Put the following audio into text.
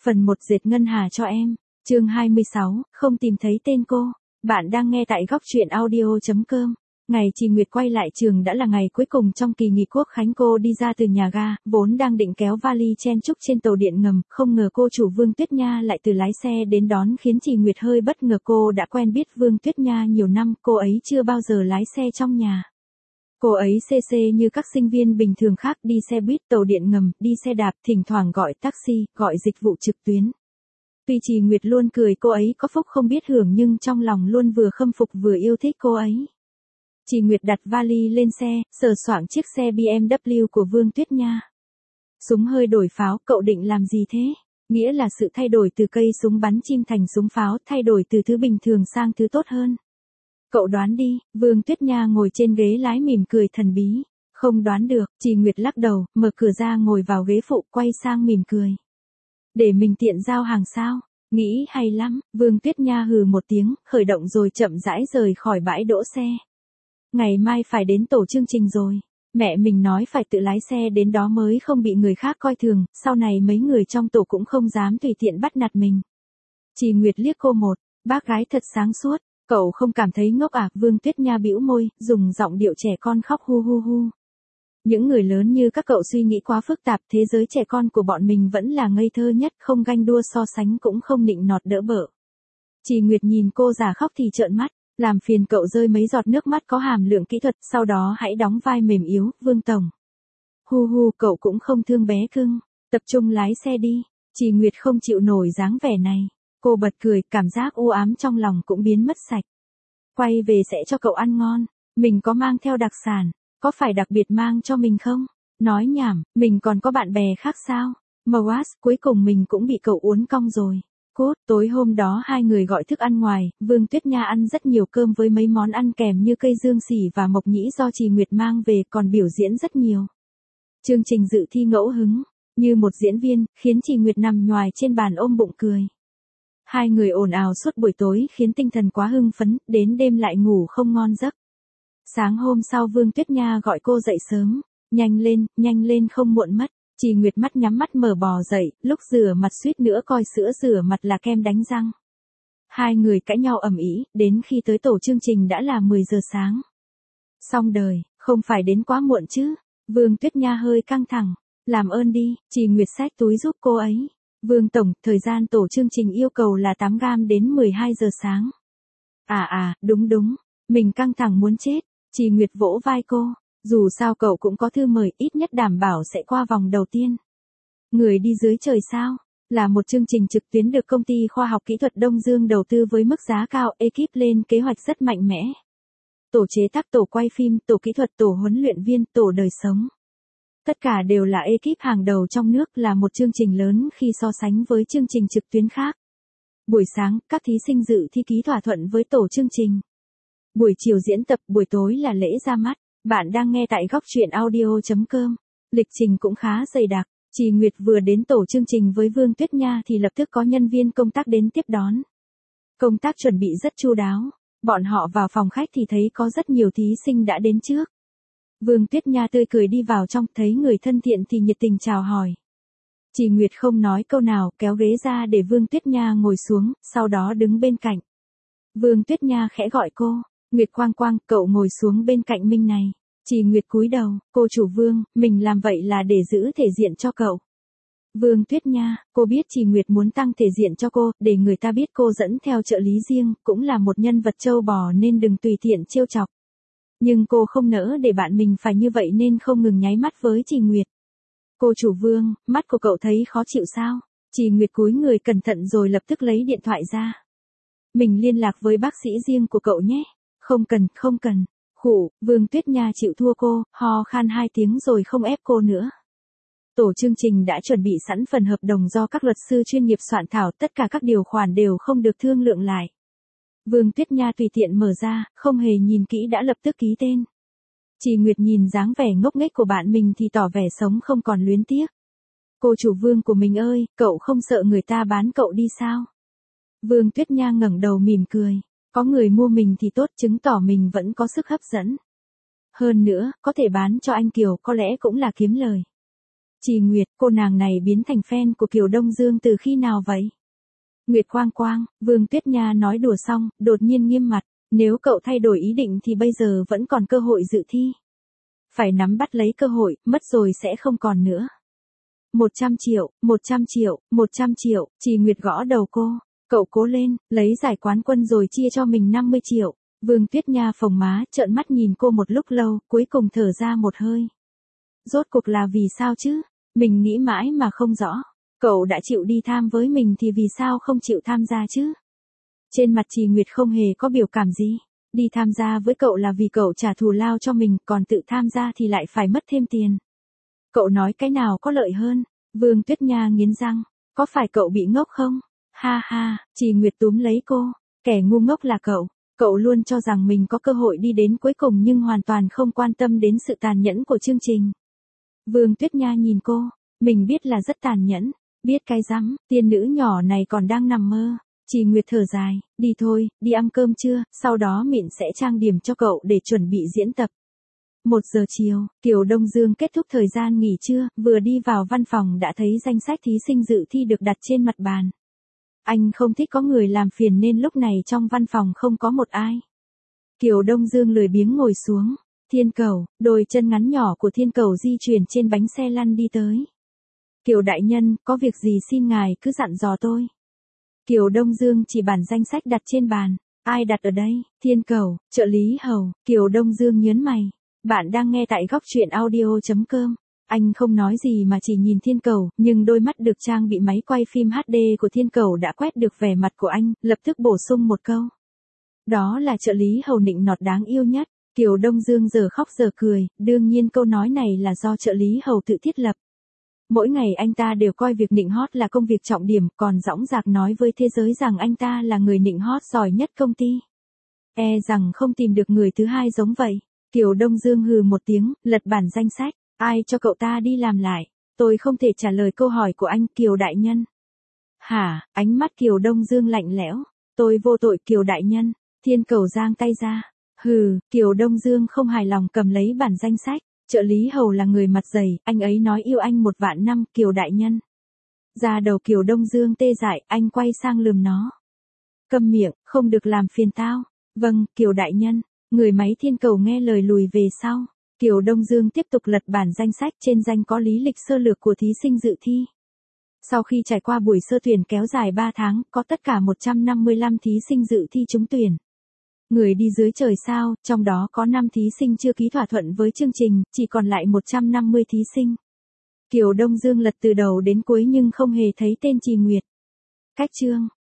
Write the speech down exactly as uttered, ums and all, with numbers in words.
Phần một dệt ngân hà cho em. Chương hai mươi sáu, không tìm thấy tên cô. Bạn đang nghe tại góc truyện audio chấm com. Ngày chị Nguyệt quay lại trường đã là ngày cuối cùng trong kỳ nghỉ quốc khánh. Cô đi ra từ nhà ga, vốn đang định kéo vali chen chúc trên tàu điện ngầm, không ngờ cô chủ Vương Tuyết Nha lại từ lái xe đến đón, khiến chị Nguyệt hơi bất ngờ. Cô đã quen biết Vương Tuyết Nha nhiều năm, cô ấy chưa bao giờ lái xe trong nhà. Cô ấy xê xê như các sinh viên bình thường khác, đi xe buýt, tàu điện ngầm, đi xe đạp, thỉnh thoảng gọi taxi, gọi dịch vụ trực tuyến. Tuy chị Nguyệt luôn cười cô ấy có phúc không biết hưởng, nhưng trong lòng luôn vừa khâm phục vừa yêu thích cô ấy. Chị Nguyệt đặt vali lên xe, sờ soạng chiếc xe bê em vê của Vương Tuyết Nha. Súng hơi đổi pháo, cậu định làm gì thế? Nghĩa là sự thay đổi từ cây súng bắn chim thành súng pháo, thay đổi từ thứ bình thường sang thứ tốt hơn. Cậu đoán đi. Vương Tuyết Nha ngồi trên ghế lái mỉm cười thần bí. Không đoán được. Chị Nguyệt lắc đầu, mở cửa ra ngồi vào ghế phụ, quay sang mỉm cười. Để mình tiện giao hàng sao? Nghĩ hay lắm. Vương Tuyết Nha hừ một tiếng, khởi động rồi chậm rãi rời khỏi bãi đỗ xe. Ngày mai phải đến tổ chương trình rồi. Mẹ mình nói phải tự lái xe đến đó mới không bị người khác coi thường, sau này mấy người trong tổ cũng không dám tùy tiện bắt nạt mình. Chị Nguyệt liếc cô một, bác gái thật sáng suốt. Cậu không cảm thấy ngốc à? Vương Tuyết Nha bĩu môi, dùng giọng điệu trẻ con khóc hu hu hu. Những người lớn như các cậu suy nghĩ quá phức tạp, thế giới trẻ con của bọn mình vẫn là ngây thơ nhất, không ganh đua so sánh cũng không nịnh nọt đỡ bợ. Chị Nguyệt nhìn cô giả khóc thì trợn mắt, làm phiền cậu rơi mấy giọt nước mắt có hàm lượng kỹ thuật, sau đó hãy đóng vai mềm yếu, Vương Tổng. Hu hu, cậu cũng không thương bé cưng, tập trung lái xe đi. Chị Nguyệt không chịu nổi dáng vẻ này. Cô bật cười, cảm giác u ám trong lòng cũng biến mất sạch. Quay về sẽ cho cậu ăn ngon. Mình có mang theo đặc sản, có phải đặc biệt mang cho mình không? Nói nhảm, mình còn có bạn bè khác sao? Mwas, cuối cùng mình cũng bị cậu uốn cong rồi. Cốt, tối hôm đó hai người gọi thức ăn ngoài, Vương Tuyết Nha ăn rất nhiều cơm với mấy món ăn kèm như cây dương sỉ và mộc nhĩ do chị Nguyệt mang về, còn biểu diễn rất nhiều. Chương trình dự thi ngẫu hứng, như một diễn viên, khiến chị Nguyệt nằm nhoài trên bàn ôm bụng cười. Hai người ồn ào suốt buổi tối khiến tinh thần quá hưng phấn, đến đêm lại ngủ không ngon giấc. Sáng hôm sau Vương Tuyết Nha gọi cô dậy sớm. Nhanh lên, nhanh lên không muộn mất. Chị Nguyệt mắt nhắm mắt mở bò dậy, lúc rửa mặt suýt nữa coi sữa rửa mặt là kem đánh răng. Hai người cãi nhau ầm ĩ, đến khi tới tổ chương trình đã là mười giờ sáng. Xong đời, không phải đến quá muộn chứ? Vương Tuyết Nha hơi căng thẳng. Làm ơn đi, chị Nguyệt xách túi giúp cô ấy. Vương Tổng, thời gian tổ chương trình yêu cầu là tám gam đến mười hai giờ sáng. À à, đúng đúng, mình căng thẳng muốn chết. Chị Nguyệt vỗ vai cô, dù sao cậu cũng có thư mời, ít nhất đảm bảo sẽ qua vòng đầu tiên. Người đi dưới trời sao? Là một chương trình trực tuyến được công ty khoa học kỹ thuật Đông Dương đầu tư với mức giá cao, ekip lên kế hoạch rất mạnh mẽ. Tổ chế tác, tổ quay phim, tổ kỹ thuật, tổ huấn luyện viên, tổ đời sống. Tất cả đều là ekip hàng đầu trong nước, là một chương trình lớn khi so sánh với chương trình trực tuyến khác. Buổi sáng, các thí sinh dự thi ký thỏa thuận với tổ chương trình. Buổi chiều diễn tập, buổi tối là lễ ra mắt. Bạn đang nghe tại góc truyện audio chấm com. Lịch trình cũng khá dày đặc. Chị Nguyệt vừa đến tổ chương trình với Vương Tuyết Nha thì lập tức có nhân viên công tác đến tiếp đón. Công tác chuẩn bị rất chu đáo. Bọn họ vào phòng khách thì thấy có rất nhiều thí sinh đã đến trước. Vương Tuyết Nha tươi cười đi vào trong, thấy người thân thiện thì nhiệt tình chào hỏi. Chị Nguyệt không nói câu nào, kéo ghế ra để Vương Tuyết Nha ngồi xuống, sau đó đứng bên cạnh. Vương Tuyết Nha khẽ gọi cô. Nguyệt Quang Quang, cậu ngồi xuống bên cạnh Minh này. Chị Nguyệt cúi đầu, cô chủ Vương, mình làm vậy là để giữ thể diện cho cậu. Vương Tuyết Nha, cô biết chị Nguyệt muốn tăng thể diện cho cô, để người ta biết cô dẫn theo trợ lý riêng, cũng là một nhân vật trâu bò nên đừng tùy tiện trêu chọc. Nhưng cô không nỡ để bạn mình phải như vậy nên không ngừng nháy mắt với chị Nguyệt. Cô chủ Vương, mắt của cậu thấy khó chịu sao? Chị Nguyệt cúi người cẩn thận rồi lập tức lấy điện thoại ra. Mình liên lạc với bác sĩ riêng của cậu nhé. Không cần, không cần. Khủ, Vương Tuyết Nha chịu thua cô, ho khan hai tiếng rồi không ép cô nữa. Tổ chương trình đã chuẩn bị sẵn phần hợp đồng do các luật sư chuyên nghiệp soạn thảo, tất cả các điều khoản đều không được thương lượng lại. Vương Tuyết Nha tùy tiện mở ra, không hề nhìn kỹ đã lập tức ký tên. Chị Nguyệt nhìn dáng vẻ ngốc nghếch của bạn mình thì tỏ vẻ sống không còn luyến tiếc. Cô chủ Vương của mình ơi, cậu không sợ người ta bán cậu đi sao? Vương Tuyết Nha ngẩng đầu mỉm cười. Có người mua mình thì tốt, chứng tỏ mình vẫn có sức hấp dẫn. Hơn nữa, có thể bán cho anh Kiều có lẽ cũng là kiếm lời. Trì Nguyệt, cô nàng này biến thành fan của Kiều Đông Dương từ khi nào vậy? Nguyệt Quang Quang, Vương Tuyết Nha nói đùa xong, đột nhiên nghiêm mặt, nếu cậu thay đổi ý định thì bây giờ vẫn còn cơ hội dự thi. Phải nắm bắt lấy cơ hội, mất rồi sẽ không còn nữa. một trăm triệu, một trăm triệu, một trăm triệu, Trì Nguyệt gõ đầu cô, cậu cố lên, lấy giải quán quân rồi chia cho mình năm mươi triệu. Vương Tuyết Nha phồng má, trợn mắt nhìn cô một lúc lâu, cuối cùng thở ra một hơi. Rốt cuộc là vì sao chứ? Mình nghĩ mãi mà không rõ. Cậu đã chịu đi tham với mình thì vì sao không chịu tham gia chứ? Trên mặt Trì Nguyệt không hề có biểu cảm gì. Đi tham gia với cậu là vì cậu trả thù lao cho mình, còn tự tham gia thì lại phải mất thêm tiền. Cậu nói cái nào có lợi hơn? Vương Tuyết Nha nghiến răng. Có phải cậu bị ngốc không? Ha ha, Trì Nguyệt túm lấy cô. Kẻ ngu ngốc là cậu. Cậu luôn cho rằng mình có cơ hội đi đến cuối cùng nhưng hoàn toàn không quan tâm đến sự tàn nhẫn của chương trình. Vương Tuyết Nha nhìn cô. Mình biết là rất tàn nhẫn. Biết cái rắm, tiên nữ nhỏ này còn đang nằm mơ. Trì Nguyệt thở dài, đi thôi, đi ăn cơm trưa, sau đó Mịn sẽ trang điểm cho cậu để chuẩn bị diễn tập. Một giờ chiều, Kiều Đông Dương kết thúc thời gian nghỉ trưa, vừa đi vào văn phòng đã thấy danh sách thí sinh dự thi được đặt trên mặt bàn. Anh không thích có người làm phiền nên lúc này trong văn phòng không có một ai. Kiều Đông Dương lười biếng ngồi xuống. Thiên Cầu, đôi chân ngắn nhỏ của Thiên Cầu di chuyển trên bánh xe lăn đi tới. Kiều đại nhân, có việc gì xin ngài cứ dặn dò tôi. Kiều Đông Dương chỉ bản danh sách đặt trên bàn. Ai đặt ở đây? Thiên Cầu, trợ lý hầu. Kiều Đông Dương nhớn mày. Bạn đang nghe tại góc truyện audio.com. Anh không nói gì mà chỉ nhìn Thiên Cầu, nhưng đôi mắt được trang bị máy quay phim hát đê của Thiên Cầu đã quét được vẻ mặt của anh, lập tức bổ sung một câu. Đó là trợ lý hầu nịnh nọt đáng yêu nhất. Kiều Đông Dương giờ khóc giờ cười, đương nhiên câu nói này là do trợ lý hầu tự thiết lập. Mỗi ngày anh ta đều coi việc nịnh hót là công việc trọng điểm, còn dõng dạc nói với thế giới rằng anh ta là người nịnh hót giỏi nhất công ty. E rằng không tìm được người thứ hai giống vậy. Kiều Đông Dương hừ một tiếng, lật bản danh sách. Ai cho cậu ta đi làm lại? Tôi không thể trả lời câu hỏi của anh, Kiều đại nhân. Hả? Ánh mắt Kiều Đông Dương lạnh lẽo. Tôi vô tội, Kiều đại nhân. Thiên Cầu giang tay ra. Hừ, Kiều Đông Dương không hài lòng cầm lấy bản danh sách. Trợ lý hầu là người mặt dày, anh ấy nói yêu anh một vạn năm, Kiều đại nhân. Da đầu Kiều Đông Dương tê dại, anh quay sang lườm nó. Câm miệng, không được làm phiền tao. Vâng, Kiều đại nhân. Người máy Thiên Cầu nghe lời lùi về sau. Kiều Đông Dương tiếp tục lật bản danh sách, trên danh có lý lịch sơ lược của thí sinh dự thi. Sau khi trải qua buổi sơ tuyển kéo dài ba tháng, có tất cả một trăm năm mươi lăm thí sinh dự thi trúng tuyển. Người đi dưới trời sao, trong đó có năm thí sinh chưa ký thỏa thuận với chương trình, chỉ còn lại một trăm năm mươi thí sinh. Kiều Đông Dương lật từ đầu đến cuối nhưng không hề thấy tên Trì Nguyệt. Cách chương